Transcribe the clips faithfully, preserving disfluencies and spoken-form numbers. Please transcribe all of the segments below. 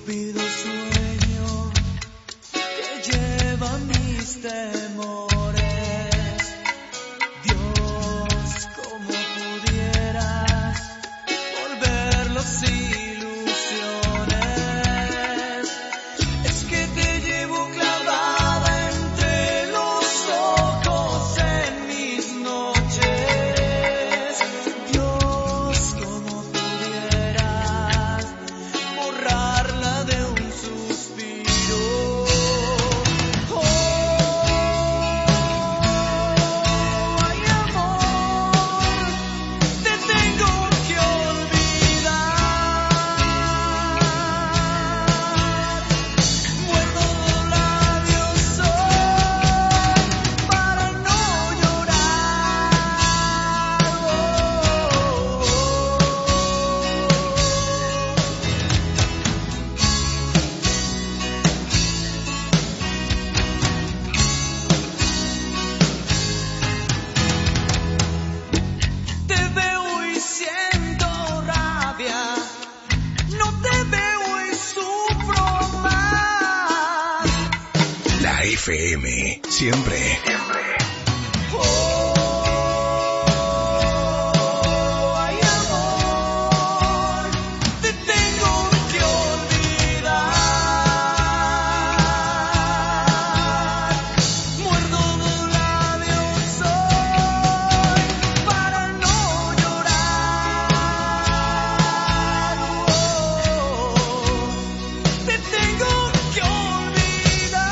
estúpido sueño que lleva mis temores. Dios, ¿cómo pudieras volverlos ilusiones? Es que te llevo clavada entre los ojos en mis noches. Dios, ¿cómo pudieras borrarla de un suspiro? Oh, ay, amor, te tengo que olvidar. Muerdo los labios hoy para no llorar. Te veo y siento rabia, no te veo y sufro más. La F M, siempre. Oh, ay, amor, te tengo que olvidar. Muerdo los labios hoy para no llorar. Oh, te tengo que olvidar.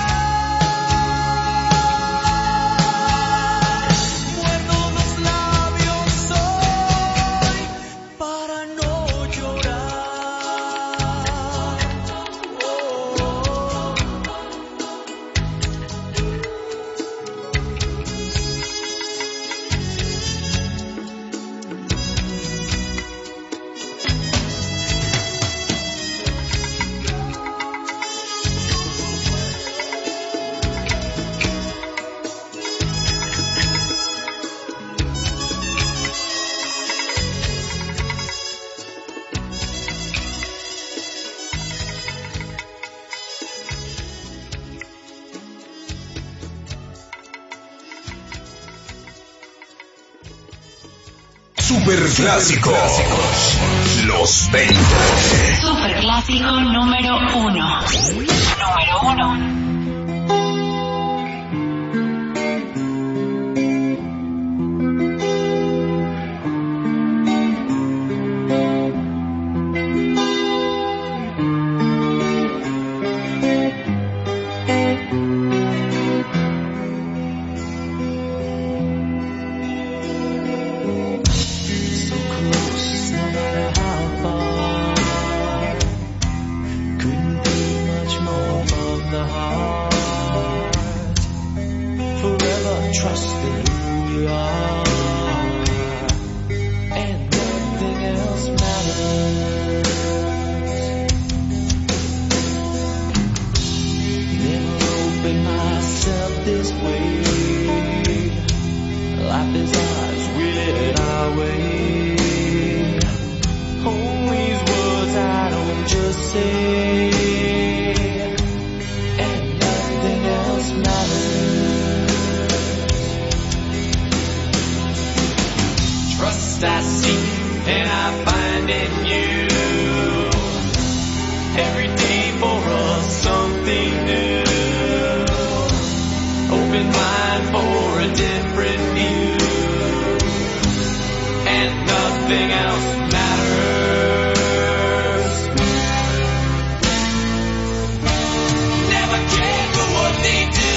Muerdo los labios hoy para no llorar. Oh. Super clásicos. Los veinte. Super clásico número uno. Número uno. So close, no matter how far. Couldn't be much more from the heart. Forever trusting who we are, and nothing else matters. Never opened myself this way. Life is ours, we live it our way. Hold these words I don't just say, and nothing else matters. Trust I seek and I find in you. Every day for us something new. Open mind for a different view, and nothing else matters. Never cared for what they do,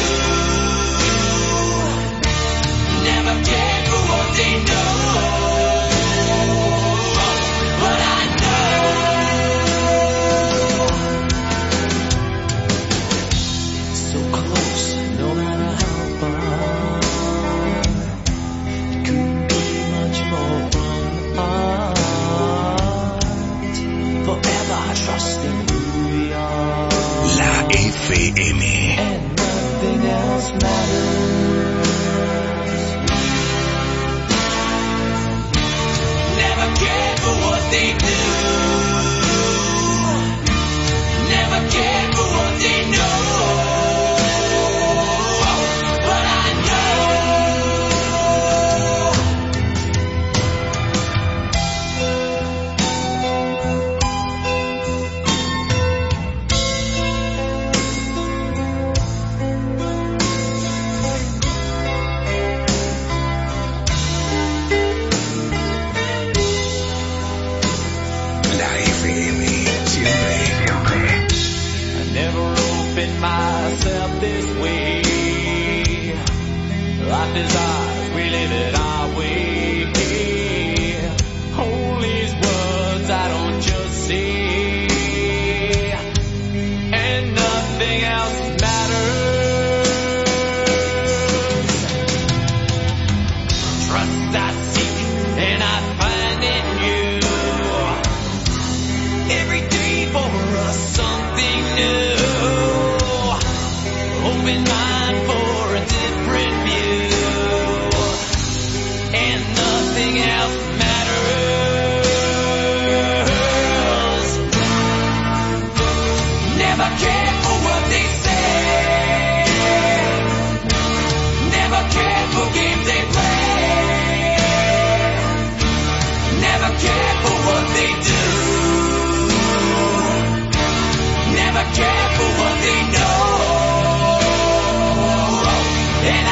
never cared for what they know, but I know. So close, no matter how far. Couldn't be much more from the heart. Forever trusting who we are, La F M. and nothing else matters. Never cared for what they do, never this way. Life is ours, we live it our way. All these words I don't just say, and nothing else matters. Trust I seek and I find in you. Every day for us something new. Open mind for a different view, and nothing else matters. Never care for what they say, never care for games they play, never care for what they do, never care for what they know. And I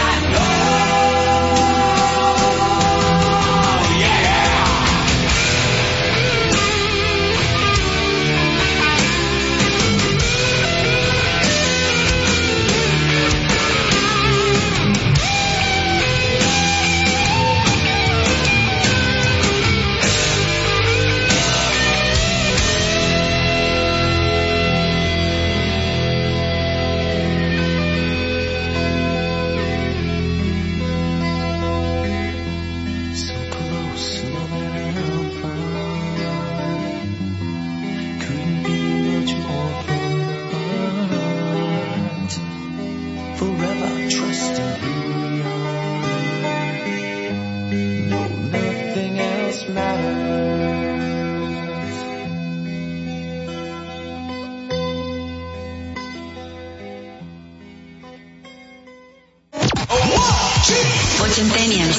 Ochentennials.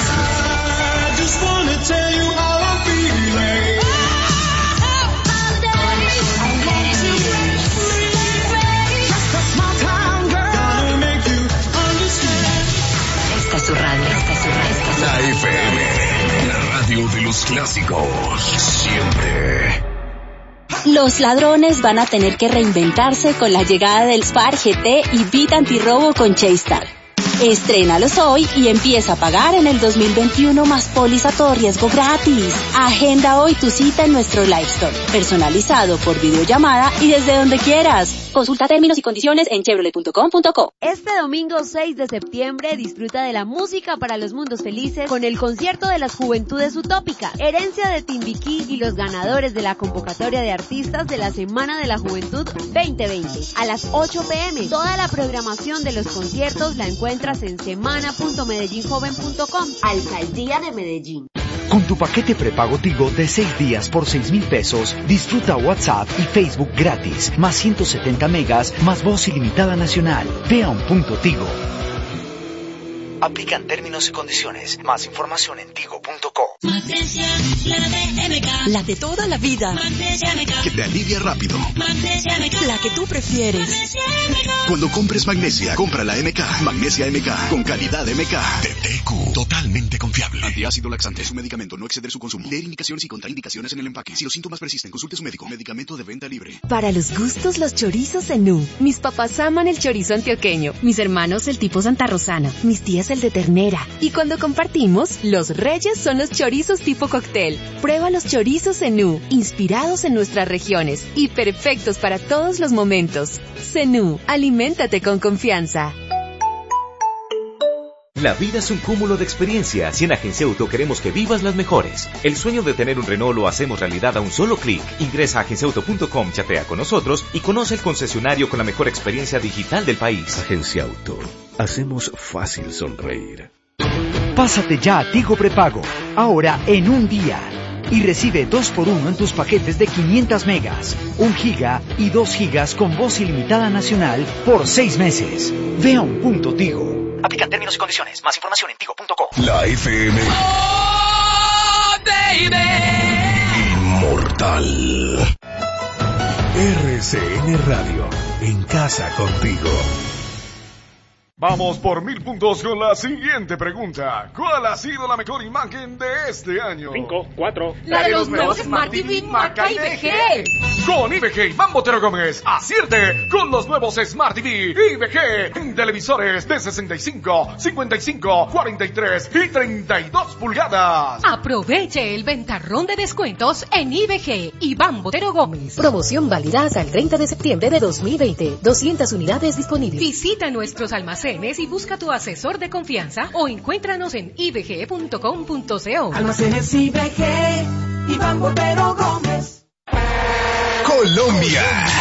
Esta es su radio, esta es su radio, esta es su La radio. F M, la radio de los clásicos, siempre. Los ladrones van a tener que reinventarse con la llegada del Spar G T y Beat Antirrobo con Chaystar. Estrénalos hoy y empieza a pagar en el dos mil veintiuno más póliza todo riesgo gratis. Agenda hoy tu cita en nuestro Live Store, personalizado por videollamada y desde donde quieras. Consulta términos y condiciones en chevrolet punto com punto co. Este domingo seis de septiembre disfruta de la música para los mundos felices con el concierto de las Juventudes Utópicas, herencia de Timbiquí y los ganadores de la convocatoria de artistas de la Semana de la Juventud veinte veinte. A las ocho pe eme, toda la programación de los conciertos la encuentras en semana punto medellín joven punto com. Alcaldía de Medellín. Con tu paquete prepago Tigo de seis días por seis mil pesos, disfruta WhatsApp y Facebook gratis, más ciento setenta megas, más voz ilimitada nacional. Ve a un punto Tigo. Aplican términos y condiciones. Más información en tigo punto co. Magnesia, la de M K. La de toda la vida. Magnesia M K. Que te alivia rápido. Magnesia M K. La que tú prefieres. Magnesia M K. Cuando compres magnesia, compra la M K. Magnesia M K, con calidad M K. De T Q, totalmente confiable. Antiácido laxante. Su medicamento, no exceder su consumo. Leer indicaciones y contraindicaciones en el empaque. Si los síntomas persisten, consulte a su médico. Medicamento de venta libre. Para los gustos, los chorizos Zenú. Mis papás aman el chorizo antioqueño. Mis hermanos el tipo Santa Rosana. Mis tías el de ternera. Y cuando compartimos, los reyes son los chorizos tipo cóctel. Prueba los chorizos Zenú, inspirados en nuestras regiones y perfectos para todos los momentos. Zenú, aliméntate con confianza. La vida es un cúmulo de experiencias y en Agencia Auto queremos que vivas las mejores. El sueño de tener un Renault lo hacemos realidad a un solo clic. Ingresa a agencia auto punto com, chatea con nosotros y conoce el concesionario con la mejor experiencia digital del país. Agencia Auto. Hacemos fácil sonreír. Pásate ya a Tigo Prepago, ahora en un día. Y recibe dos por uno en tus paquetes de quinientas megas, un giga y dos gigas con voz ilimitada nacional por seis meses. Ve a un punto Tigo. Aplican términos y condiciones. Más información en tigo punto co. La F M. Oh, baby. Inmortal. R C N Radio. En casa contigo. Vamos por mil puntos con la siguiente pregunta. ¿Cuál ha sido la mejor imagen de este año? Cinco, cuatro. La de los nuevos Smart T V marca I B G. con I B G y Iván Botero Gómez. Acierte con los nuevos Smart T V I B G en televisores de sesenta y cinco, cincuenta y cinco, cuarenta y tres y treinta y dos pulgadas. Aproveche el ventarrón de descuentos en I B G Iván Botero Gómez. Promoción válida hasta el treinta de septiembre de dos mil veinte. doscientas unidades disponibles. Visita nuestros almacenes y busca tu asesor de confianza o encuéntranos en i b g punto com punto co. Almacenes I B G Iván Botero Gómez. Colombia.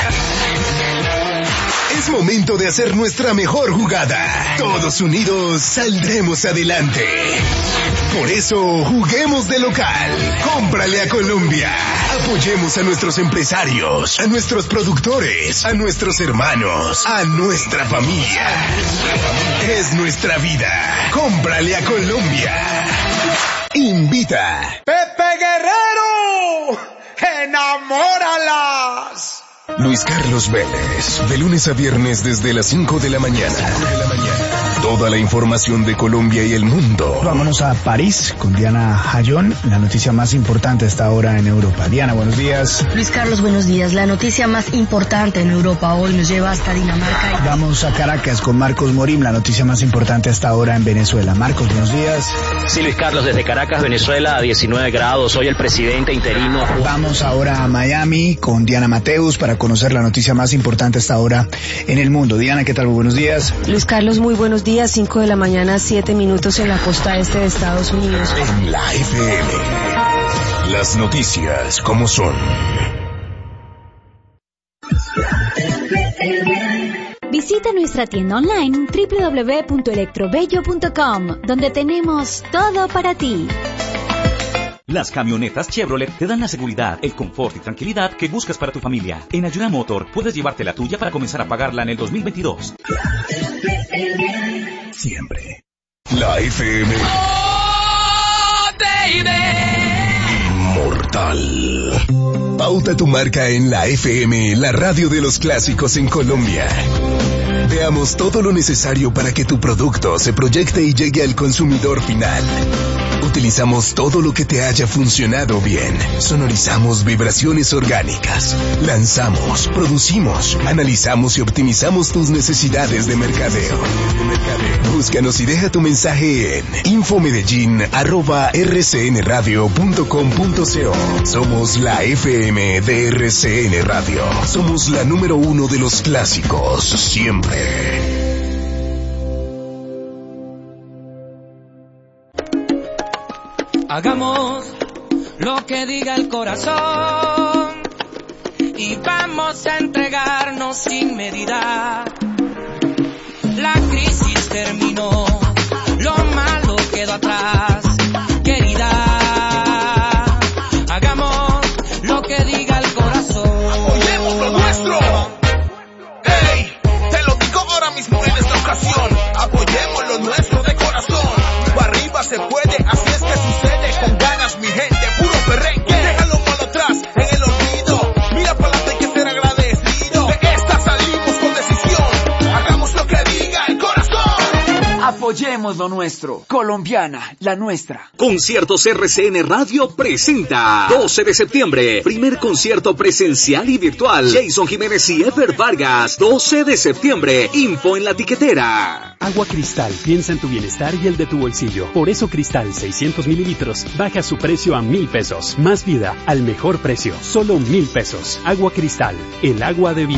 Es momento de hacer nuestra mejor jugada. Todos unidos saldremos adelante. Por eso, juguemos de local. Cómprale a Colombia. Apoyemos a nuestros empresarios, a nuestros productores, a nuestros hermanos, a nuestra familia. Es nuestra vida. Cómprale a Colombia. Invita. Pepe Guerrero, enamóralas. Luis Carlos Vélez, de lunes a viernes desde las cinco de la mañana. Toda la información de Colombia y el mundo. Vámonos a París con Diana Hayón, la noticia más importante hasta ahora en Europa. Diana, buenos días. Luis Carlos, buenos días. La noticia más importante en Europa hoy nos lleva hasta Dinamarca. Y... Vamos a Caracas con Marcos Morim, la noticia más importante hasta ahora en Venezuela. Marcos, buenos días. Sí, Luis Carlos, desde Caracas, Venezuela, a diecinueve grados. Hoy el presidente interino. Vamos ahora a Miami con Diana Mateus para conocer la noticia más importante hasta ahora en el mundo. Diana, ¿qué tal? Muy buenos días. Luis Carlos, muy buenos días. cinco de la mañana, siete minutos en la costa este de Estados Unidos. En la F M, las noticias como son. Visita nuestra tienda online doble u doble u doble u punto electrobello punto com, donde tenemos todo para ti. Las camionetas Chevrolet te dan la seguridad, el confort y tranquilidad que buscas para tu familia. En Ayuda Motor puedes llevarte la tuya para comenzar a pagarla en el dos mil veintidós. Siempre. La F M. Oh, baby. Inmortal. Pauta tu marca en la F M, la radio de los clásicos en Colombia. Veamos todo lo necesario para que tu producto se proyecte y llegue al consumidor final. Utilizamos todo lo que te haya funcionado bien. Sonorizamos vibraciones orgánicas. Lanzamos, producimos, analizamos y optimizamos tus necesidades de mercadeo. Búscanos y deja tu mensaje en infomedellín arroba r c n radio punto com punto co. Somos la F M de R C N Radio. Somos la número uno de los clásicos, siempre. Hagamos lo que diga el corazón y vamos a entregarnos sin medida. La crisis terminó, lo malo quedó atrás, querida. Hagamos lo que diga el corazón. Apoyemos lo nuestro. Ey, te lo digo ahora mismo en esta ocasión. Apoyemos lo nuestro de corazón. Para arriba se puede, así es que sucede. Con ganas, mi gente, puro perrenque. Deja lo malo atrás, en el olvido. Mira para adelante, hay que ser agradecido. De esta salimos con decisión. Hagamos lo que diga el corazón. Apoyemos lo nuestro. Colombiana, la nuestra. Conciertos R C N Radio presenta doce de septiembre, primer concierto presencial y virtual. Jason Jiménez y Ever Vargas, doce de septiembre, info en la tiquetera. Agua Cristal piensa en tu bienestar y el de tu bolsillo. Por eso Cristal seiscientos mililitros baja su precio a mil pesos. Más vida al mejor precio, solo mil pesos. Agua Cristal, el agua de vida.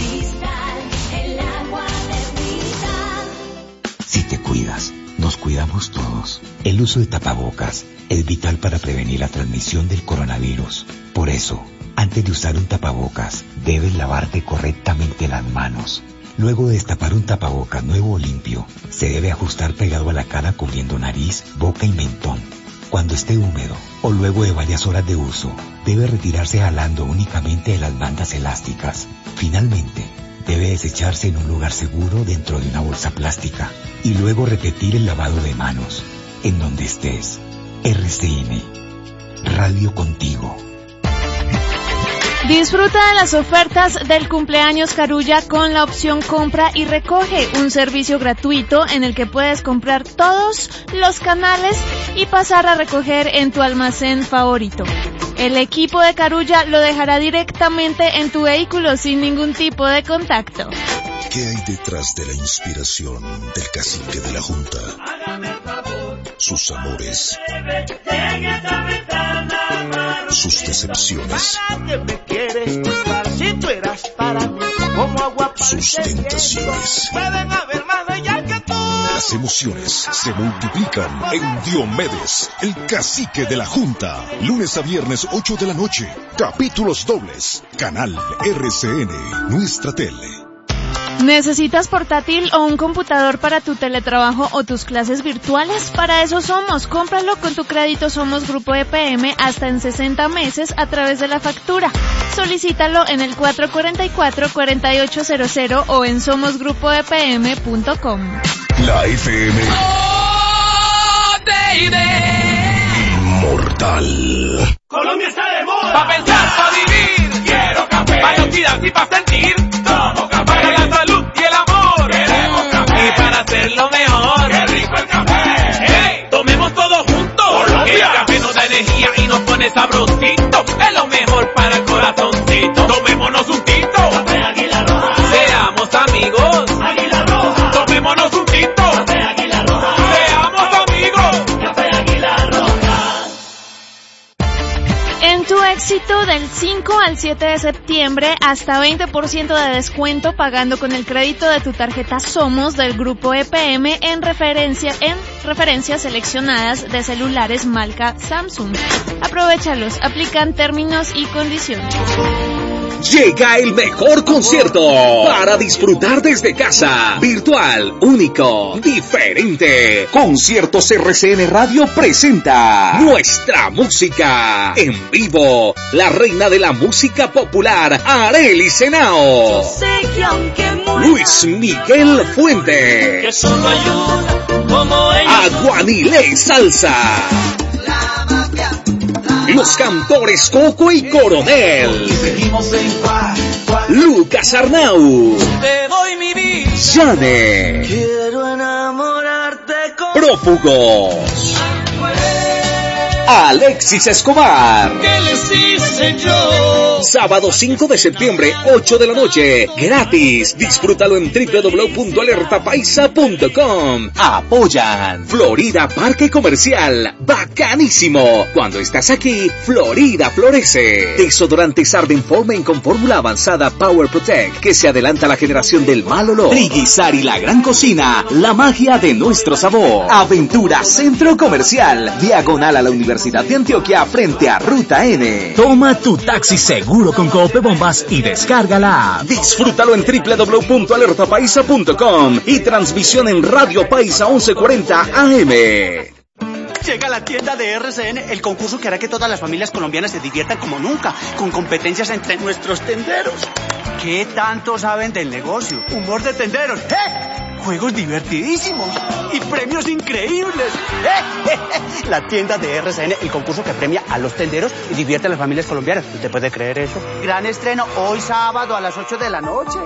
Si te cuidas, nos cuidamos todos. El uso de tapabocas es vital para prevenir la transmisión del coronavirus. Por eso, antes de usar un tapabocas, debes lavarte correctamente las manos. Luego de destapar un tapabocas nuevo o limpio, se debe ajustar pegado a la cara cubriendo nariz, boca y mentón. Cuando esté húmedo o luego de varias horas de uso, debe retirarse jalando únicamente de las bandas elásticas. Finalmente, debe desecharse en un lugar seguro dentro de una bolsa plástica y luego repetir el lavado de manos en donde estés. R C N, Radio contigo. Disfruta de las ofertas del cumpleaños Carulla con la opción Compra y Recoge, un servicio gratuito en el que puedes comprar todos los canales y pasar a recoger en tu almacén favorito. El equipo de Carulla lo dejará directamente en tu vehículo sin ningún tipo de contacto. ¿Qué hay detrás de la inspiración del cacique de la Junta? Sus amores, sus decepciones, sus tentaciones. Las emociones se multiplican en Diomedes, el cacique de la Junta. Lunes a viernes, ocho de la noche. Capítulos dobles. Canal R C N, nuestra tele. ¿Necesitas portátil o un computador para tu teletrabajo o tus clases virtuales? Para eso somos. Cómpralo con tu crédito Somos Grupo E P M hasta en sesenta meses a través de la factura. Solicítalo en el cuatro cuatro cuatro, cuatro ocho cero cero o en somos grupo e p m punto com. La F M. Oh, baby. Inmortal. Colombia está de moda. Pa' pensar, pa' vivir. Quiero café. Pa' identidad y pa' sentir. Tomo café. Para la salud y el amor. Queremos café. Y para hacerlo mejor. Qué rico el café. Hey, tomemos todos juntos. Colombia. El café nos da energía y nos pone sabrosito. Es lo mejor para el corazoncito. Tomémonos un tito. Café Águila Roja. Seamos amigos. Águila Roja. Tomémonos un tito. Café Águila Roja. Seamos amigos. Café Águila Roja. En tu éxito del cinco al siete de septiembre, hasta veinte por ciento de descuento pagando con el crédito de tu tarjeta Somos del Grupo E P M en referencia en referencias seleccionadas de celulares marca Samsung. Aprovéchalos, aplican términos y condiciones. Llega el mejor concierto para disfrutar desde casa. Virtual, único, diferente. Conciertos R C N Radio presenta nuestra música en vivo. La reina de la música popular, Arely Senao. Luis Miguel Fuente. Que solo hay una como ella. Aguanile Salsa. Los cantores Coco y Coronel. Lucas Arnau. Te doy mi vida. Yane. Quiero enamorarte con Prófugos. Alexis Escobar. ¿Qué les hice yo? Sábado cinco de septiembre, ocho de la noche. Gratis. Disfrútalo en doble u doble u doble u punto alerta paisa punto com. Apoyan Florida Parque Comercial. Bacanísimo. Cuando estás aquí, Florida florece. Desodorantes Arden Formen con fórmula avanzada Power Protect, que se adelanta a la generación del mal olor. Triguizar y la gran cocina. La magia de nuestro sabor. Aventura Centro Comercial. Diagonal a la Universidad de Antioquia frente a Ruta N. Toma tu taxi seguro con Cope Bombas y descarga la app. Disfrútalo en doble u doble u doble u punto alerta paisa punto com y transmisión en Radio Paisa once cuarenta A M. Llega a la tienda de R C N el concurso que hará que todas las familias colombianas se diviertan como nunca, con competencias entre nuestros tenderos. ¿Qué tanto saben del negocio? Humor de tenderos, ¿eh? Juegos divertidísimos y premios increíbles. ¡Eh! La tienda de R C N, el concurso que premia a los tenderos y divierte a las familias colombianas. ¿Usted puede creer eso? Gran estreno hoy sábado a las ocho de la noche.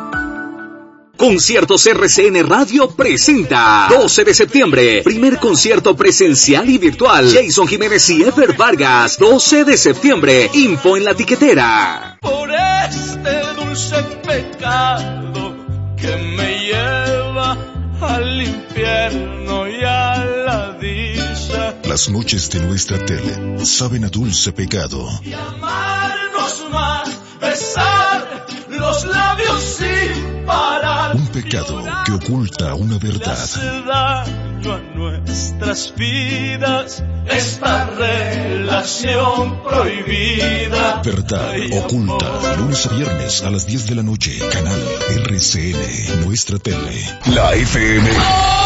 Conciertos R C N Radio presenta doce de septiembre, primer concierto presencial y virtual. Jason Jiménez y Ever Vargas, doce de septiembre, info en la tiquetera. Por este dulce pecado que me lleva al infierno y a la dicha. Las noches de nuestra tele saben a dulce pecado. Y amarnos más, besar los labios sin parar. Un pecado que oculta una verdad. Hace daño a nuestras vidas esta relación prohibida. Verdad Ay, oculta, amor. lunes a viernes a las diez de la noche. Canal R C N, nuestra tele. La F M.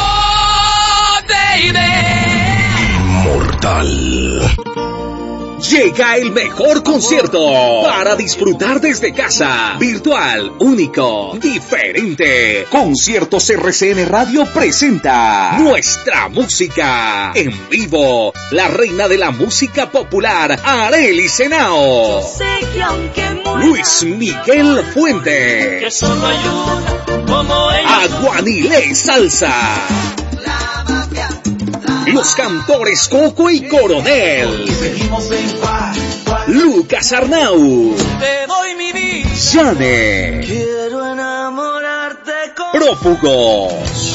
Oh, baby. Inmortal. Llega el mejor concierto para disfrutar desde casa. Virtual, único, diferente. Conciertos R C N Radio presenta nuestra música en vivo. La reina de la música popular, Arely Senao. Luis Miguel Fuente. Que solo hay una como ella. Aguanile Salsa. Los cantores Coco y Coronel. Lucas Arnau. Te doy mi vida. Yane. Quiero enamorarte con Prófugos.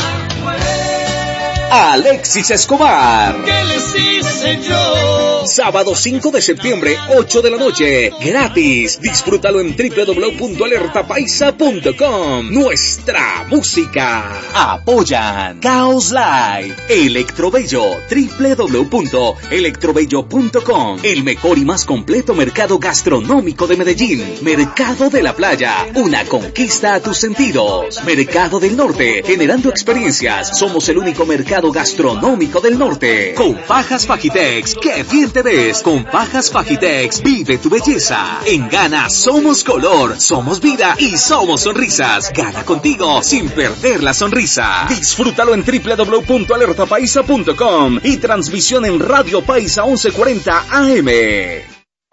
Alexis Escobar. ¿Qué les hice yo? Sábado cinco de septiembre, ocho de la noche. Gratis. Disfrútalo en doble u doble u doble u punto alerta paisa punto com. Nuestra música. Apoyan Caos Live. Electrobello. doble u doble u doble u punto electrobello punto com. El mejor y más completo mercado gastronómico de Medellín. Mercado de la Playa. Una conquista a tus sentidos. Mercado del Norte. Generando experiencias. Somos el único mercado gastronómico del norte. Con Fajas Fajitex, que bien te ves. Con Fajas Fajitex, vive tu belleza. En Gana somos color, somos vida y somos sonrisas. Gana contigo sin perder la sonrisa. Disfrútalo en doble u doble u doble u punto alerta paisa punto com y transmisión en Radio Paisa once cuarenta A M.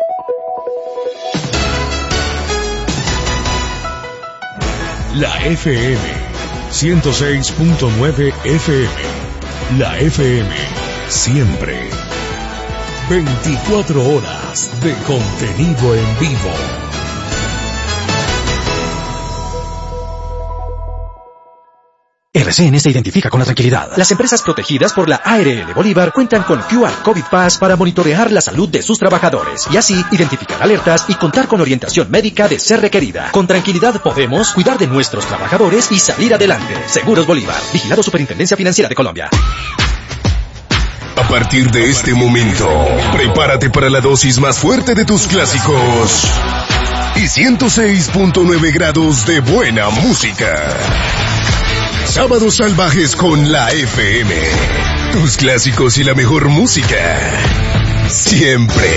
La F M ciento seis punto nueve F M. La F M, siempre. veinticuatro horas de contenido en vivo. R C N se identifica con la tranquilidad. Las empresas protegidas por la A R L Bolívar cuentan con Q R COVID Pass para monitorear la salud de sus trabajadores y así identificar alertas y contar con orientación médica de ser requerida. Con tranquilidad podemos cuidar de nuestros trabajadores y salir adelante. Seguros Bolívar. Vigilado Superintendencia Financiera de Colombia. A partir de este momento, prepárate para la dosis más fuerte de tus clásicos y ciento seis punto nueve grados de buena música. Sábados salvajes con la F M. Tus clásicos y la mejor música. Siempre.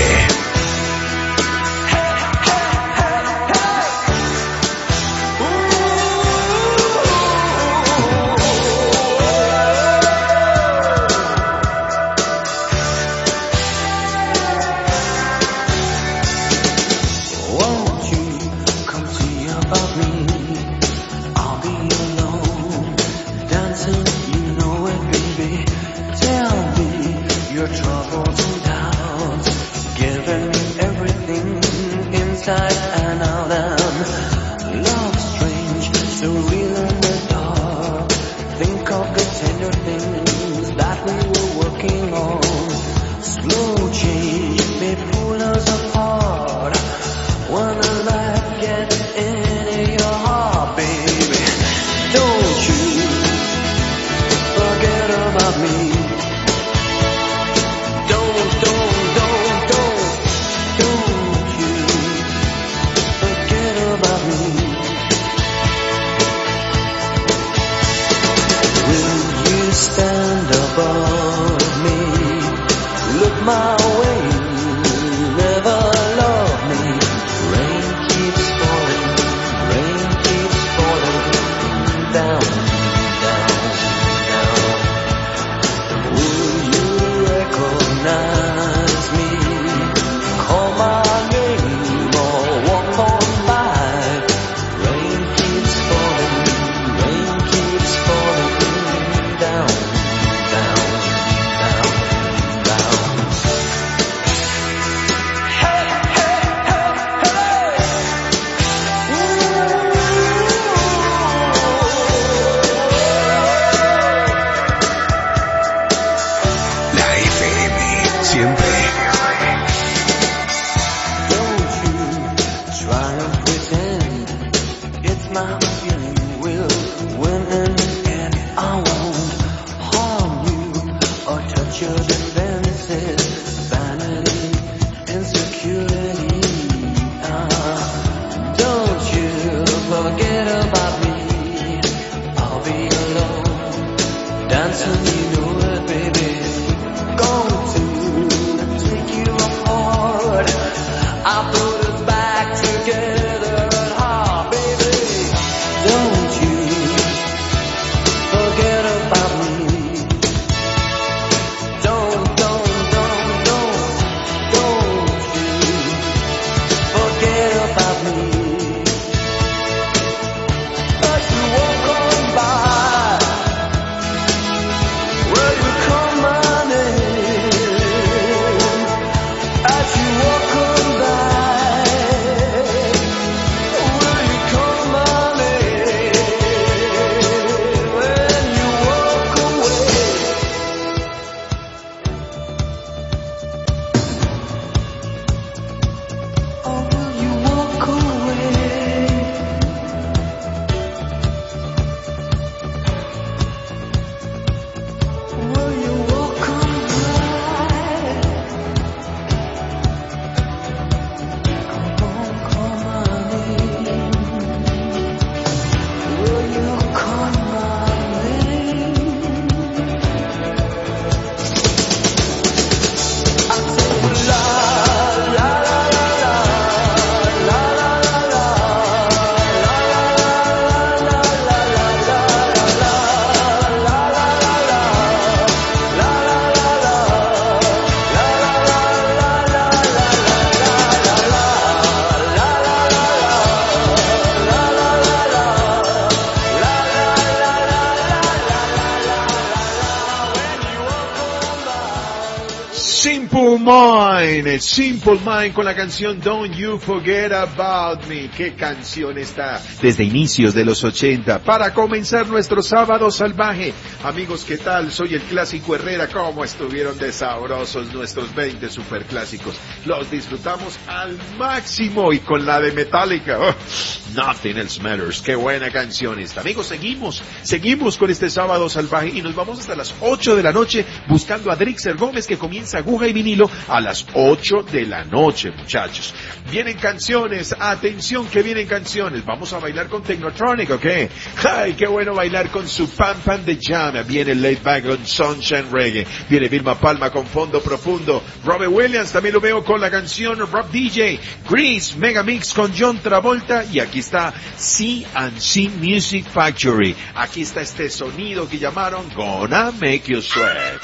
Simple Mind, Simple Mind con la canción Don't You Forget About Me. Qué canción está desde inicios de los ochenta para comenzar nuestro sábado salvaje. Amigos, ¿qué tal? Soy el Clásico Herrera. ¿Cómo estuvieron de sabrosos nuestros veinte superclásicos? Los disfrutamos al máximo y con la de Metallica. Oh, Nothing Else Matters. Qué buena canción esta. Amigos, seguimos, seguimos con este sábado salvaje y nos vamos hasta las ocho de la noche buscando a Drixer Gómez, que comienza Aguja y Vinilo a las ocho de la noche, muchachos. Vienen canciones, atención que vienen canciones. Vamos a bailar con Technotronic, ¿ok? ¡Ay, qué bueno bailar con su Pam Pam de Jam! Viene Laid Back con Sunshine Reggae. Viene Vilma Palma con Fondo Profundo. Robert Williams también lo veo con la canción Rob D J. Grease, Megamix con John Travolta. Y aquí está C and C Music Factory. Aquí está este sonido que llamaron Gonna Make You Sweat.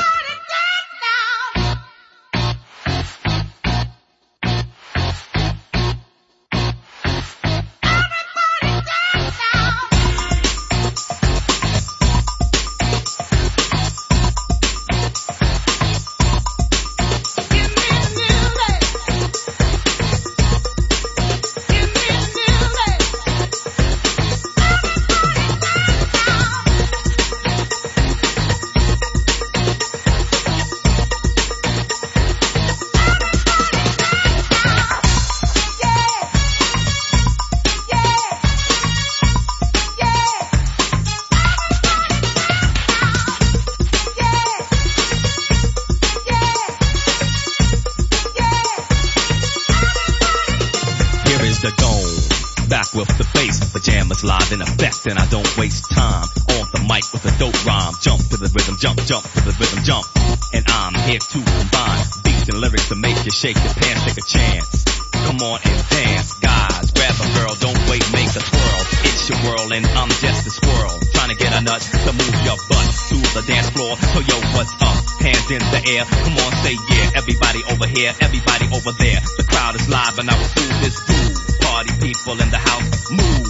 Live in effect and I don't waste time on the mic with a dope rhyme. Jump to the rhythm, jump, jump to the rhythm, jump. And I'm here to combine beats and lyrics to make you shake your pants, take a chance. Come on and dance, guys. Grab a girl, don't wait, make a twirl. It's your world and I'm just a squirrel. Trying to get a nut to move your butt to the dance floor. So yo, what's up? Hands in the air. Come on, say yeah. Everybody over here, everybody over there. The crowd is live and I will do this groove. Party people in the house, move.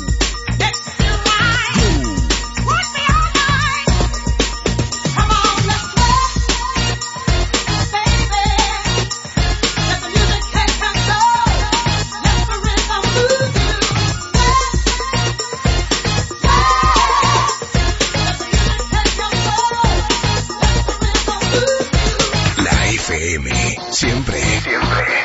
Siempre, siempre.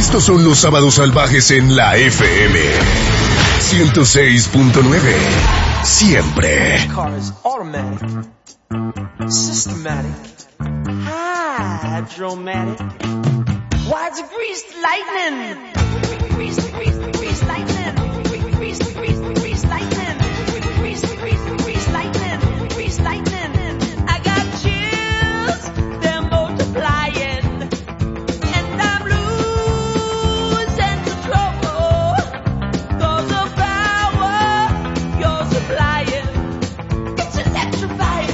Estos son los sábados salvajes en la F M ciento seis punto nueve. Siempre. Cars automatic, systematic, hydromatic, why's it greased lightning? Grease, grease, grease lightning. Grease, grease, grease lightning. Grease, grease, grease lightning. Grease lightning. I got chills, they're multiplying, and I'm losing control. Cause the power you're supplying, it's electrifying.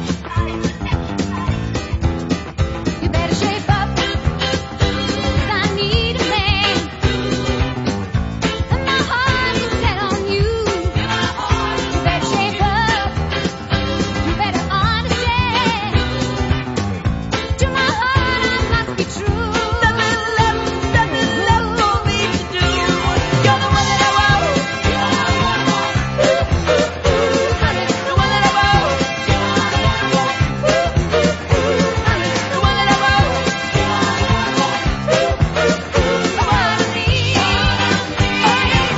You better shape up, 'cause I need a man. And my heart is set on you. You better shape up, you better understand. To my heart I must be true. Nothing left, nothing left for me to do. You're the one that I want. Honey, the one that I want. Honey, the one that I want. I wanna need, oh yes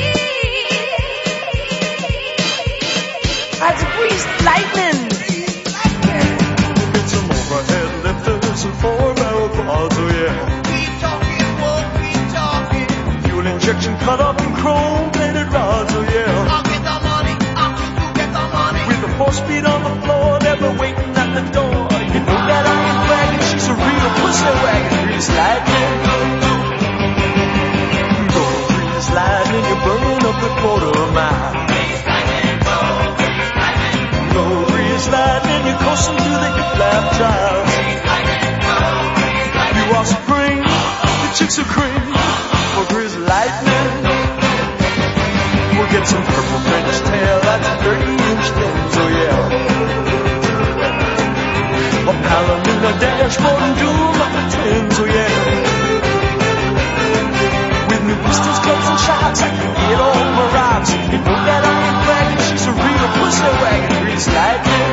indeed. That's greased lightning. Get some overhead lifters and four barrel quads, oh yeah. Keep talking, won't keep talking. Fuel injection cut up in chrome plated rods, oh yeah. I'll get the money, I'll you get the money. With the four speed on the floor, never waiting at the door. You know that I ain't bragging, she's a real pussy wagon. Grease lightning. Go grease lightning, you're burning up the quarter mile. Go grease lightning, you're coursing through the hip lap child. You are spring, the chicks are cream. For grease lightning, we'll get some purple French tail, that's a thirty inch things, oh yeah. A Palomino dashboard and doom up the tins, oh yeah. With new pistols, clubs and shots, I can get all my rocks. You know that I ain't bragging, she's a real pussy wagon. Grease lightning.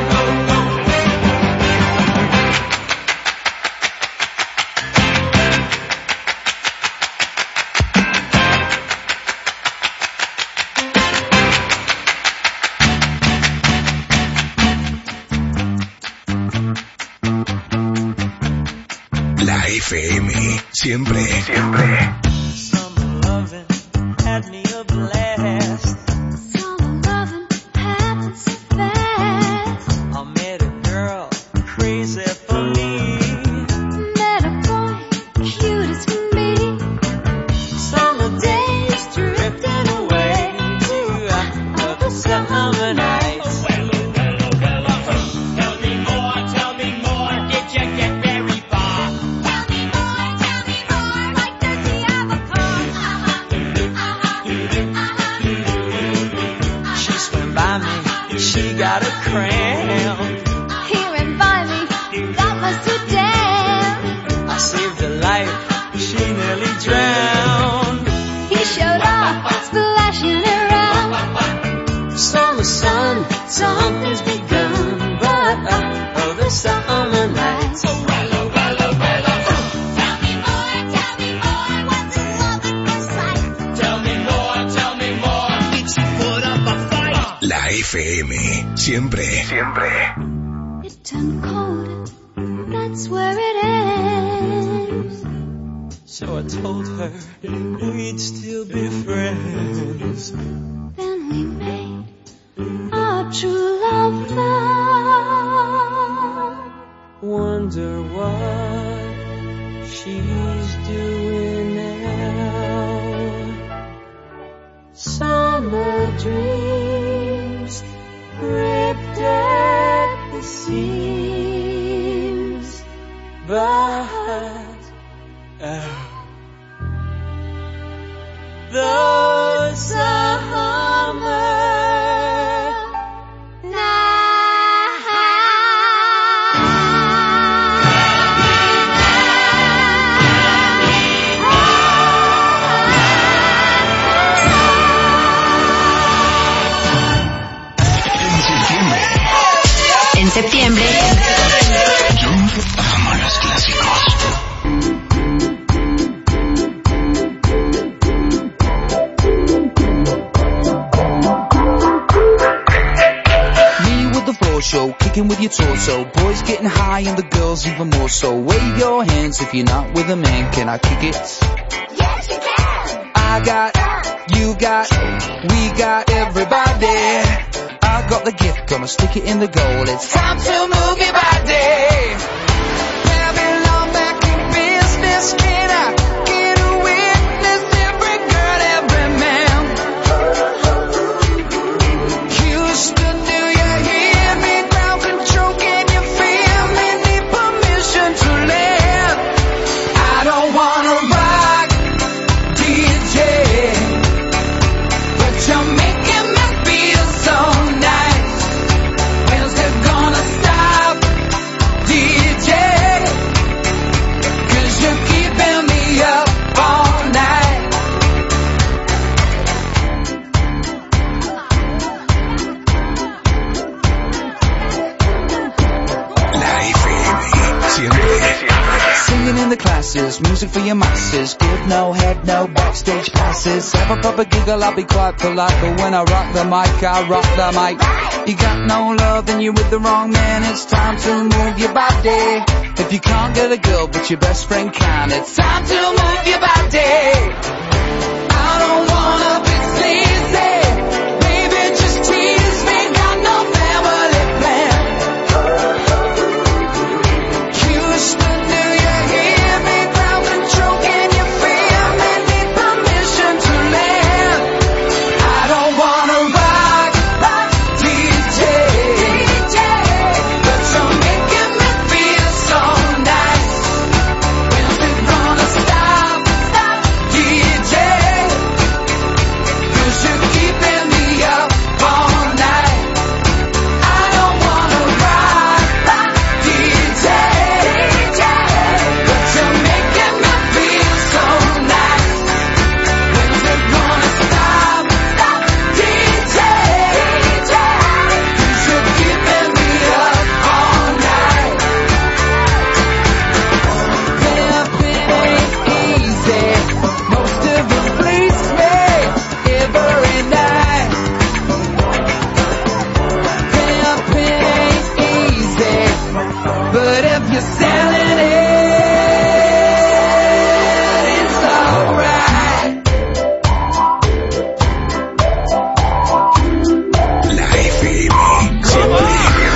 La F M, siempre, siempre. Summer loving had me a blast. Summer loving happens so fast. I met a girl crazy for me. Met a boy cute as can be. Summer days drifting away to other summer nights. Tell me more, tell me more, did you get very far? Tell me more, tell me more, like does he have a car? She swam by me, she got a cramp. He ran by me, that must be damn. I saved her life, she nearly drowned. He showed up, splashing around. Summer sun, something's begun, but uh, other summer nights. Tell me more, tell me more, what's this love at first sight? Tell me more, tell me more, did she put up a fight? La F M, siempre, siempre. It turned cold, that's where it ends. So I told her we'd still be friends. Then we made our true love vow. Wonder what she's doing now. Summer dreams ripped at the seams, but uh, the summer En septiembre, Yo amo los clásicos. shaking with your torso. Boys getting high and the girls even more so. Wave your hands if you're not with a man. Can I kick it? Yes, you can. I got, you got, we got everybody. I got the gift, gonna stick it in the goal. It's time to move your body. Babylon back in business. Can I get a witness? Every girl, every man. Houston, do you hear me? Ground control, can you feel me? Need permission to live. I don't wanna rock, D J, but you're making me feel so nice. When's it gonna stop, D J? 'Cause you're keeping me up all night. La F M, siempre. Singing in the classes, music for your masses. Give no head, no backstage passes. Have a proper giggle, I'll be quite polite. But when I rock the mic, I rock the mic. You got no love, then you're with the wrong man. It's time to move your body. If you can't get a girl, but your best friend can, it's time to move your body. I don't wanna be sleazy. Baby, just tease me. Got no family plan. Houston, do you hear me? Ground control, can you feel me? Need permission to land. I don't wanna rock, rock, D J, but you're making me feel so nice. When's it gonna stop, stop, D J? 'Cause you're keeping me up all night. I don't wanna rock, rock, D J, but you're making me feel so nice. When's it gonna stop, stop, D J? 'Cause you're keeping me up all night. Pimping ain't easy. Most of us fleece me every night. Pimping ain't easy, but if you're selling it, it's alright. La F M, siempre.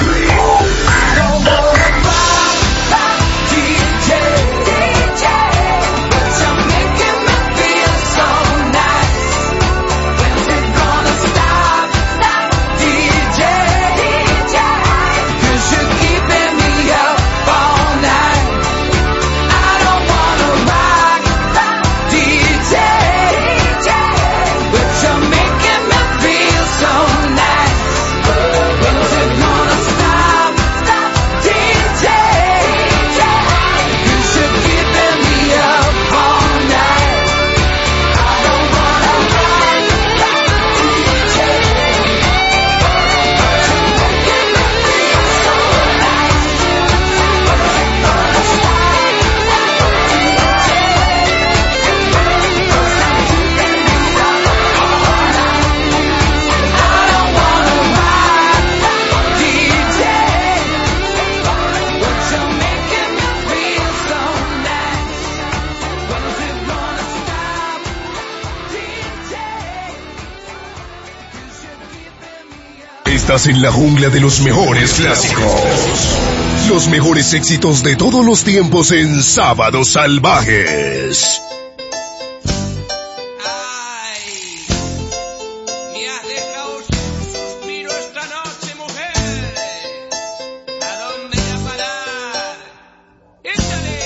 Estás en la jungla de los mejores clásicos. Los mejores éxitos de todos los tiempos en Sábados Salvajes. Me has dejado sin suspiro esta noche, mujer. ¿A dónde irá a parar? ¡Échale!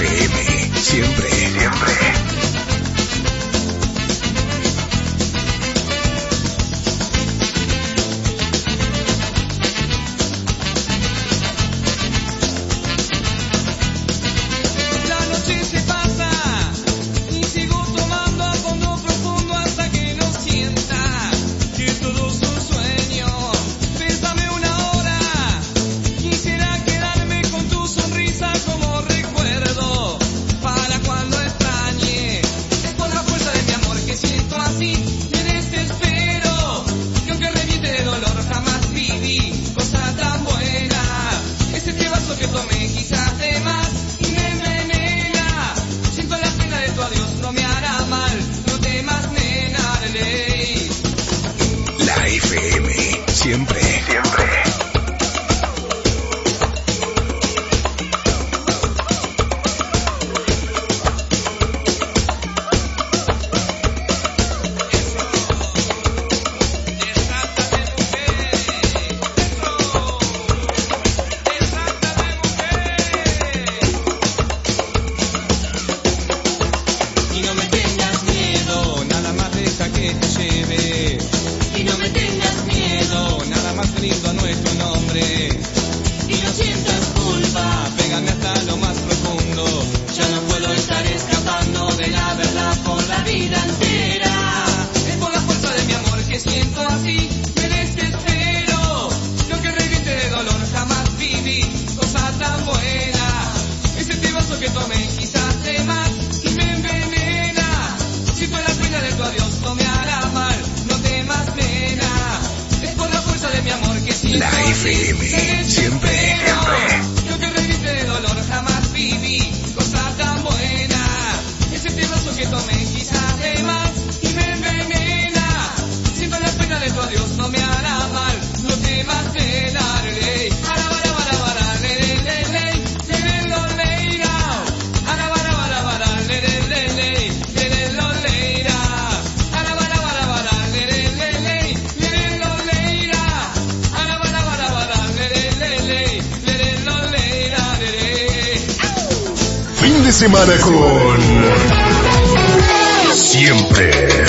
M, siempre, siempre. La noche se pasa y sigo tomando a fondo profundo hasta que no sienta que todo es un sueño. Bésame una hora, quisiera quedarme con tu sonrisa como recuerdo para cuando extrañe. Es por la fuerza de mi amor que siento así, me desespero. Que aunque reviente de dolor jamás viví cosa tan buena. Ese que vaso que tomé quizás de más y me envenena. Siento la pena de tu adiós, no me hará mal, no temas nena de ley. La F M, siempre, siempre. Y no me tengas miedo, nada más deja que te lleve. Y no me tengas miedo, nada más lindo a nuestro nombre. Y no sientas culpa, pégame hasta lo más profundo. Ya no puedo estar escapando de la verdad por la vida entera. Es por la fuerza de mi amor que siento así, me desespero. Lo que reviente de dolor jamás viví cosa tan buena. Ese te vaso que tomé quizás de más y me envenena. Siento la pena de tu adiós, no me hará mal, no temas nena. Es por la fuerza de mi amor que siento La F M, así, siempre, siempre. lo que reviente de dolor jamás viví cosa tan buena. Ese te vaso que tomé quizás de más y me envenena. Siento la pena de tu adiós, no me hará mal, no temas nena. Ley. Ara, bara, bara, bara, le, le, le, le, le, le, lo, le, ra. Ara, bara, bara, bara, le, le, le, le, le, le, lo, le, ra. Ara, bara, bara, bara, le, le, le, le, le, le, lo, le, ra. Ara, bara, bara, bara, le, le, le, le, le, le, lo, le, ra, le, le. Fin de semana con Siempre.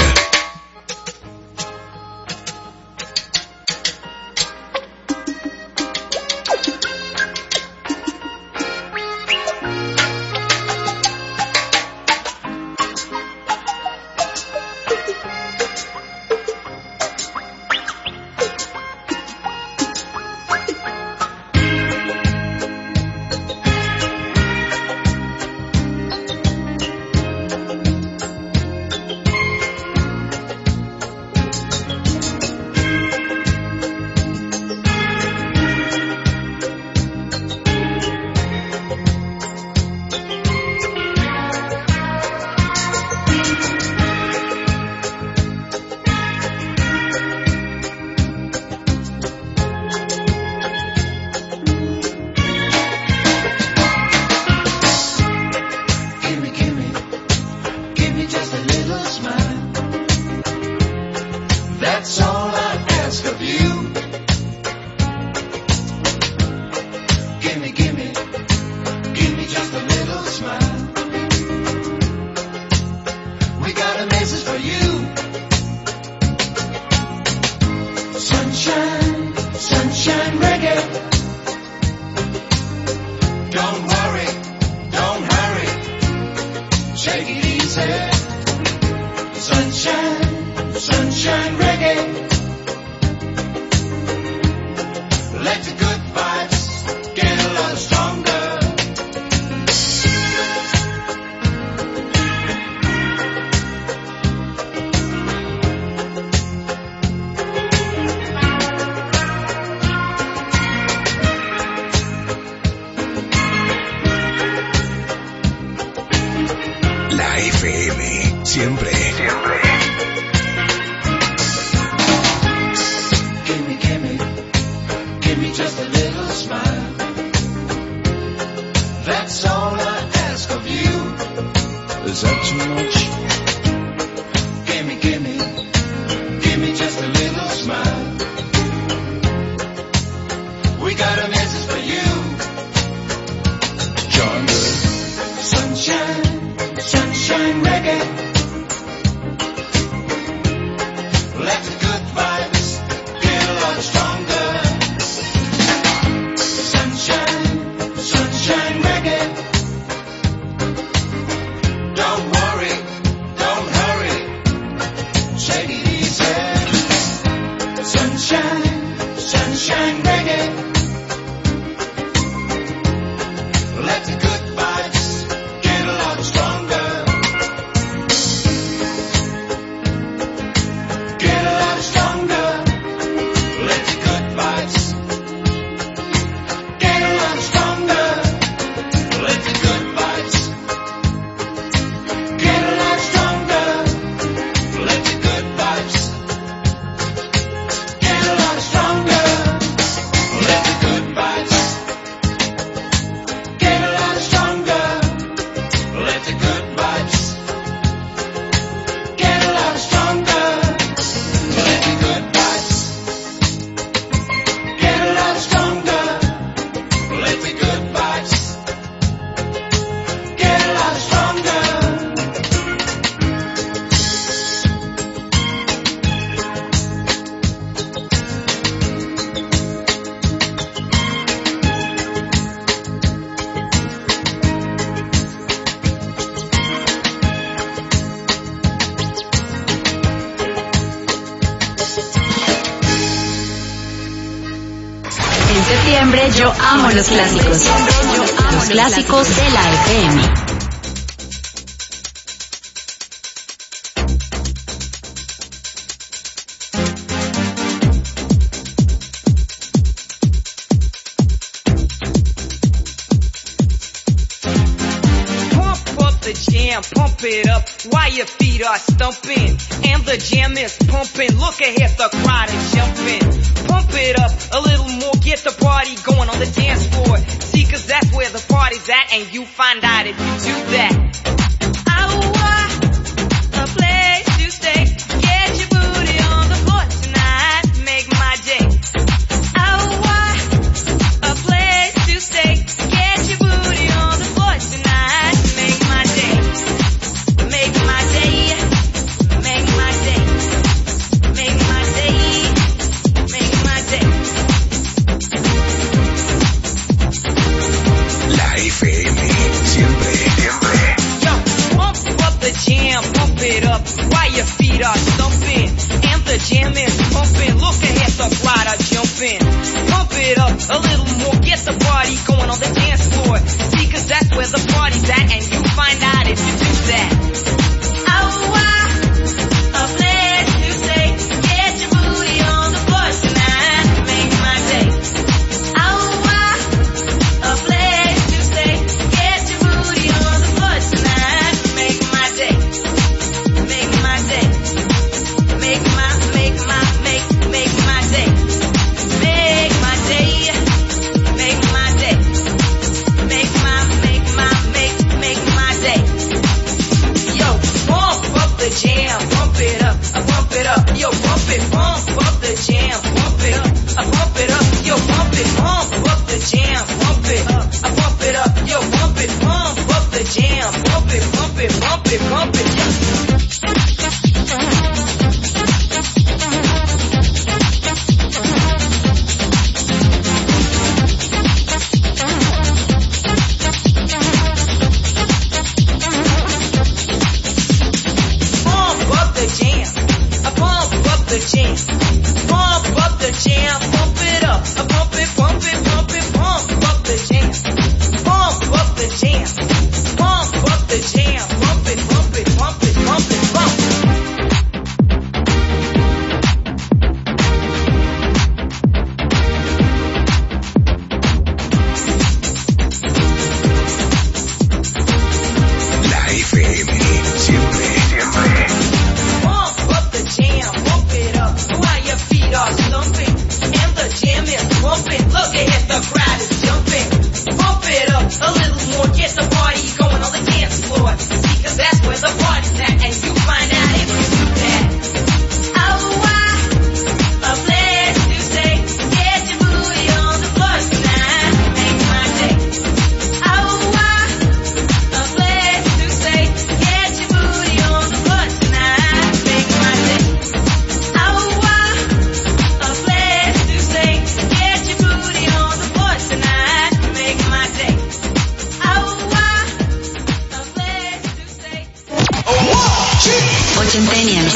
Gimme, gimme, give me just a little smile. That's all I ask of you. Gimme, gimme, give me just a little smile. We got a message for you. Sunshine, sunshine reggae. Don't worry, don't hurry. Take it easy. Sunshine, sunshine reggae. Let the good vibes get a lot stronger. La F M, siempre, siempre. Gimme, gimme, give me just a little smile. That's all I ask of you. Is that too much? Gimme, gimme, give me just a little smile. We got a message for you. John, Sunshine reggae. Let the good vibes get a lot stronger. Sunshine, sunshine reggae. Don't worry, don't hurry. Take it easy. Sunshine, sunshine reggae. Let the good vibes get a lot stronger. Get a lot stronger. Let the good vibes get a lot stronger. Let the good vibes get a lot stronger. Let the good vibes get a lot stronger. Let the good vibes get a lot stronger. Let the good vibes get a lot stronger. Let the good vibes get a lot stronger. Let the good vibes get a lot stronger. En septiembre yo amo los clásicos. Los clásicos de la F M. Pump up the jam, pump it up while your feet are stumping. And the jam is pumping, look ahead, the crowd is jumping. Pump it up a little more, get the party going on the dance floor. See, cause that's where the party's at, and you find out if you do that. Oh, what a place to stay. Get your booty on the floor tonight, make my day. Oh, what a place to stay. Get your booty on the floor tonight, make my day. Make my day. Make my day. Make my day. Make my day. La F M, siempre, siempre. Yo, pump up the jam, pump it up while your feet are stumping. And the jam is pumping, look ahead, the crowd are jumping. Pump it up a little more, get the party going on the dance floor. See, cause that's where the party's at, and you find out if you do that. Oh, wow, a place to stay. Get your booty on the floor tonight, make my day. Oh, wow, a place to stay. Get your booty on the floor tonight, make my day. Make my day. Make my, make my, make, make my day. Make my day. Make my day. Make my, make my, make, make my day. Yo, pump up the jam, pump it up, I pump it up. Yo, pump it, pump up the jam, pump it up, I pump it up. Yo, pump it, pump up the jam, pump it up, I pump it up. Yo, pump it, pump up the jam, pump it, pump it, pump it, pump it. Pump up the jam, I pump up the jam, pump up the jam, pump it up, I pump it, pump it, pump it, pump up the jam, pump up the jam, pump up the jam, pump it, pump it, pump it, pump it, pump it. La F M, siempre, siempre. Pump up the jam, pump it up while your feet are stumping. And the jam is pumping, look ahead, the crowd is jumping. Pump it up a little more, get the party going on the dance floor. See, cause that's where the party's at, and you find out if you do that. Oh, wow, a place to stay. Get your booty on the floor tonight, make my day. Oh, wow, a place to stay. Get Centennials.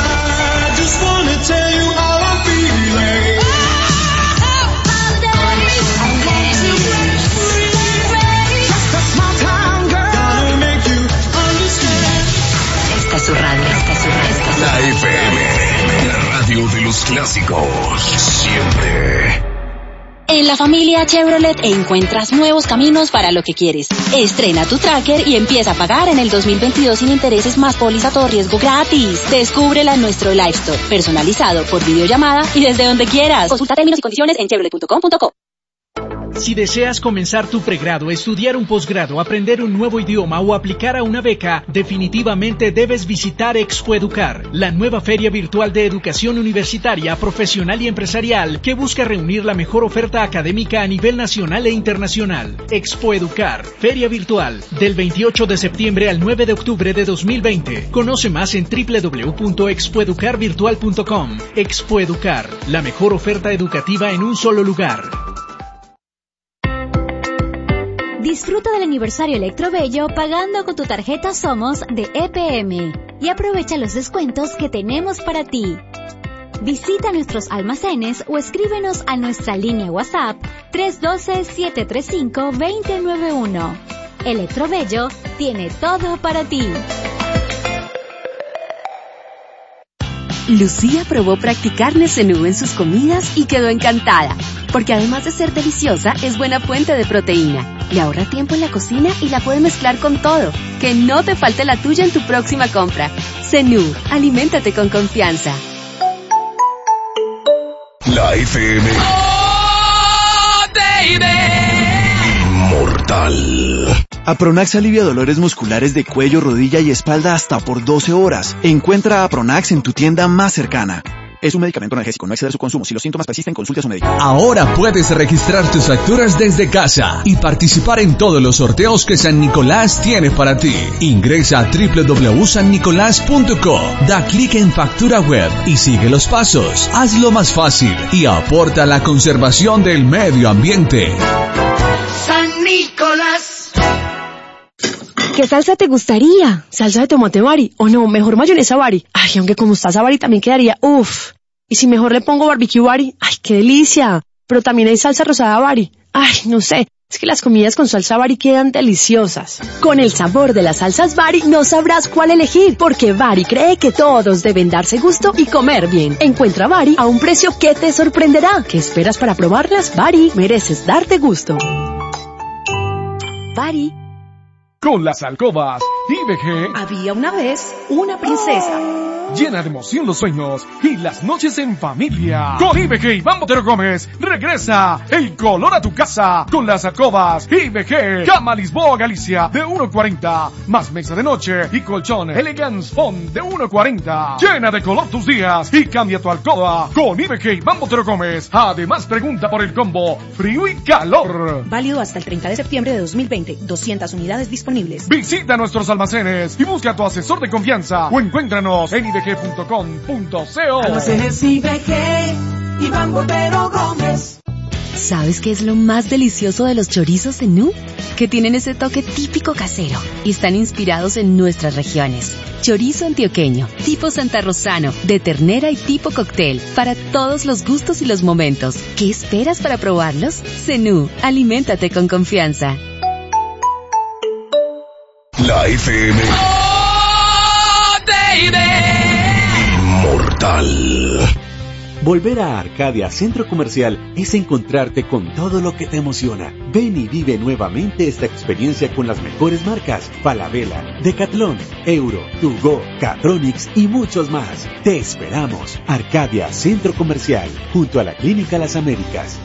Esta es su radio, esta es su radio. La F M, la radio de los clásicos, siempre. En la familia Chevrolet encuentras nuevos caminos para lo que quieres. Estrena tu Tracker y empieza a pagar en el dos mil veintidós sin intereses más póliza todo riesgo gratis. Descúbrela en nuestro Live Store, personalizado por videollamada y desde donde quieras. Consulta términos y condiciones en chevrolet punto com punto co. Si deseas comenzar tu pregrado, estudiar un posgrado, aprender un nuevo idioma o aplicar a una beca, definitivamente debes visitar Expoeducar, la nueva feria virtual de educación universitaria, profesional y empresarial que busca reunir la mejor oferta académica a nivel nacional e internacional. Expoeducar, feria virtual, del veintiocho de septiembre al nueve de octubre de dos mil veinte. Conoce más en doble u doble u doble u punto expoeducar virtual punto com. Expoeducar, la mejor oferta educativa en un solo lugar. Disfruta del aniversario Electrobello pagando con tu tarjeta Somos de E P M y aprovecha los descuentos que tenemos para ti. Visita nuestros almacenes o escríbenos a nuestra línea WhatsApp tres uno dos, siete tres cinco, dos cero nueve uno. Electrobello tiene todo para ti. Lucía probó practicar Zenú en sus comidas y quedó encantada, porque además de ser deliciosa, es buena fuente de proteína. Le ahorra tiempo en la cocina y la puede mezclar con todo. Que no te falte la tuya en tu próxima compra. Zenú, aliméntate con confianza. La F M. Oh, baby. Inmortal. Apronax alivia dolores musculares de cuello, rodilla y espalda hasta por doce horas. Encuentra Apronax en tu tienda más cercana. Es un medicamento analgésico, no exceder su consumo. Si los síntomas persisten, consulte a su médico. Ahora puedes registrar tus facturas desde casa y participar en todos los sorteos que San Nicolás tiene para ti. Ingresa a doble u doble u doble u punto san nicolás punto co, da clic en Factura Web y sigue los pasos. Hazlo más fácil y aporta a la conservación del medio ambiente. San Nicolás. ¿Qué salsa te gustaría? ¿Salsa de tomate Bari? O no, mejor mayonesa Bari. Ay, aunque como está esa Bari también quedaría, uff. Y si mejor le pongo barbecue Bari, ay, qué delicia. Pero también hay salsa rosada Bari. Ay, no sé, es que las comidas con salsa Bari quedan deliciosas. Con el sabor de las salsas Bari no sabrás cuál elegir, porque Bari cree que todos deben darse gusto y comer bien. Encuentra Bari a un precio que te sorprenderá. ¿Qué esperas para probarlas? Bari, mereces darte gusto. Bari. Con las alcobas I B G. Había una vez una princesa. Llena de emoción los sueños y las noches en familia. Con I B G Iván Botero Gómez regresa el color a tu casa con las alcobas I B G. Cama Lisboa Galicia de uno cuarenta, más mesa de noche y colchón Elegance Fond de uno cuarenta. Llena de color tus días y cambia tu alcoba con I B G Iván Botero Gómez. Además pregunta por el combo frío y calor. Válido hasta el treinta de septiembre de dos mil veinte. doscientas unidades disponibles. Visita nuestros almacenes y busca a tu asesor de confianza o encuéntranos en i b g punto com punto co. Almacenes I B G, Iván Botero Gómez. ¿Sabes qué es lo más delicioso de los chorizos Zenú? Que tienen ese toque típico casero y están inspirados en nuestras regiones. Chorizo antioqueño, tipo santarrosano, de ternera y tipo cóctel, para todos los gustos y los momentos. ¿Qué esperas para probarlos? Zenú, aliméntate con confianza. La F M. Oh, baby. Inmortal. Volver a Arcadia Centro Comercial es encontrarte con todo lo que te emociona. Ven y vive nuevamente esta experiencia con las mejores marcas: Falabella, Decathlon, Euro, Tugo, Catronics y muchos más. Te esperamos. Arcadia Centro Comercial, junto a la Clínica Las Américas.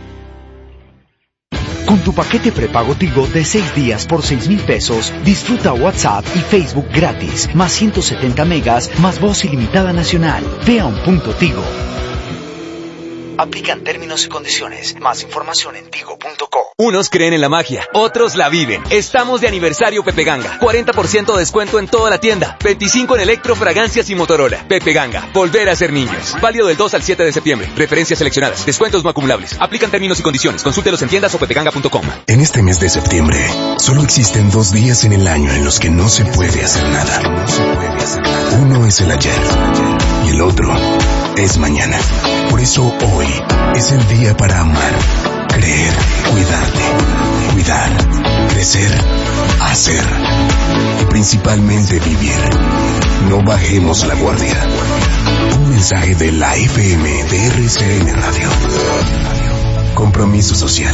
Con tu paquete prepago Tigo de seis días por seis mil pesos, disfruta WhatsApp y Facebook gratis, más ciento setenta megas, más voz ilimitada nacional. Ve a un punto Tigo. Aplican términos y condiciones. Más información en tigo punto co. Unos creen en la magia, otros la viven. Estamos de aniversario Pepe Ganga. cuarenta por ciento de descuento en toda la tienda. veinticinco en electro, fragancias y Motorola. Pepe Ganga. Volver a ser niños. Válido del dos al siete de septiembre. Referencias seleccionadas. Descuentos no acumulables. Aplican términos y condiciones. Consúltelos en tiendas o pepeganga punto com. En este mes de septiembre, solo existen dos días en el año en los que no se puede hacer nada. Uno es el ayer y el otro es mañana. Por eso hoy es el día para amar, creer, cuidarte, cuidar, crecer, hacer y principalmente vivir. No bajemos la guardia. Un mensaje de la F M de R C N Radio. Compromiso social.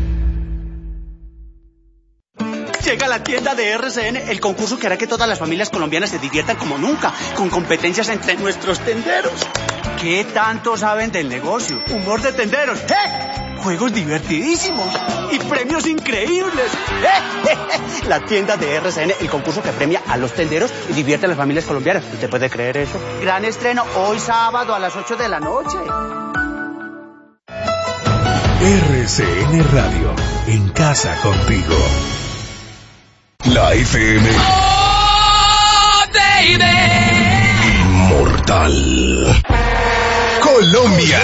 Llega a la tienda de R C N el concurso que hará que todas las familias colombianas se diviertan como nunca, con competencias entre nuestros tenderos. ¿Qué tanto saben del negocio? Humor de tenderos, ¡eh! Juegos divertidísimos y premios increíbles. ¡Eh! La tienda de R C N, el concurso que premia a los tenderos y divierte a las familias colombianas. ¿Usted puede creer eso? Gran estreno hoy sábado a las ocho de la noche. R C N Radio, en casa contigo. La F M. Oh, baby. Inmortal. Colombia.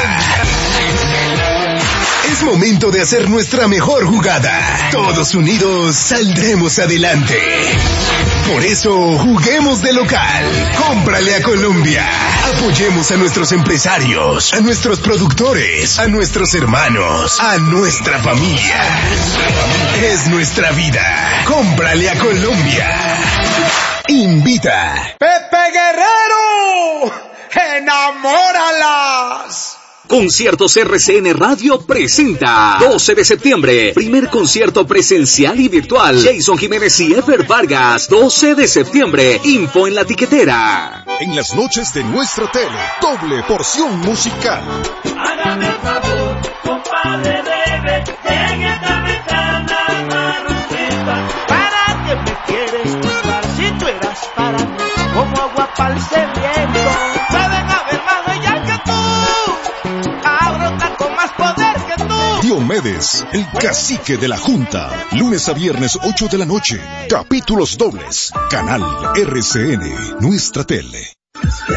Es momento de hacer nuestra mejor jugada. Todos unidos saldremos adelante. Por eso, juguemos de local. Cómprale a Colombia. Apoyemos a nuestros empresarios, a nuestros productores, a nuestros hermanos, a nuestra familia. Es nuestra vida. Cómprale a Colombia. Invita. Pepe Guerrero, enamóralas. Conciertos R C N Radio presenta doce de septiembre, primer concierto presencial y virtual. Jason Jiménez y Ever Vargas, doce de septiembre, info en la tiquetera. En las noches de nuestra tele, doble porción musical. Hágame el favor, compadre, debe, en esta ventana marroncita. ¿Para qué me quieres culpar si tú eras para mí como agua para el sediento? Pueden haber más bella que tú. Diomedes, el cacique de la Junta. Lunes a viernes, ocho de la noche. Capítulos dobles. Canal R C N, nuestra tele.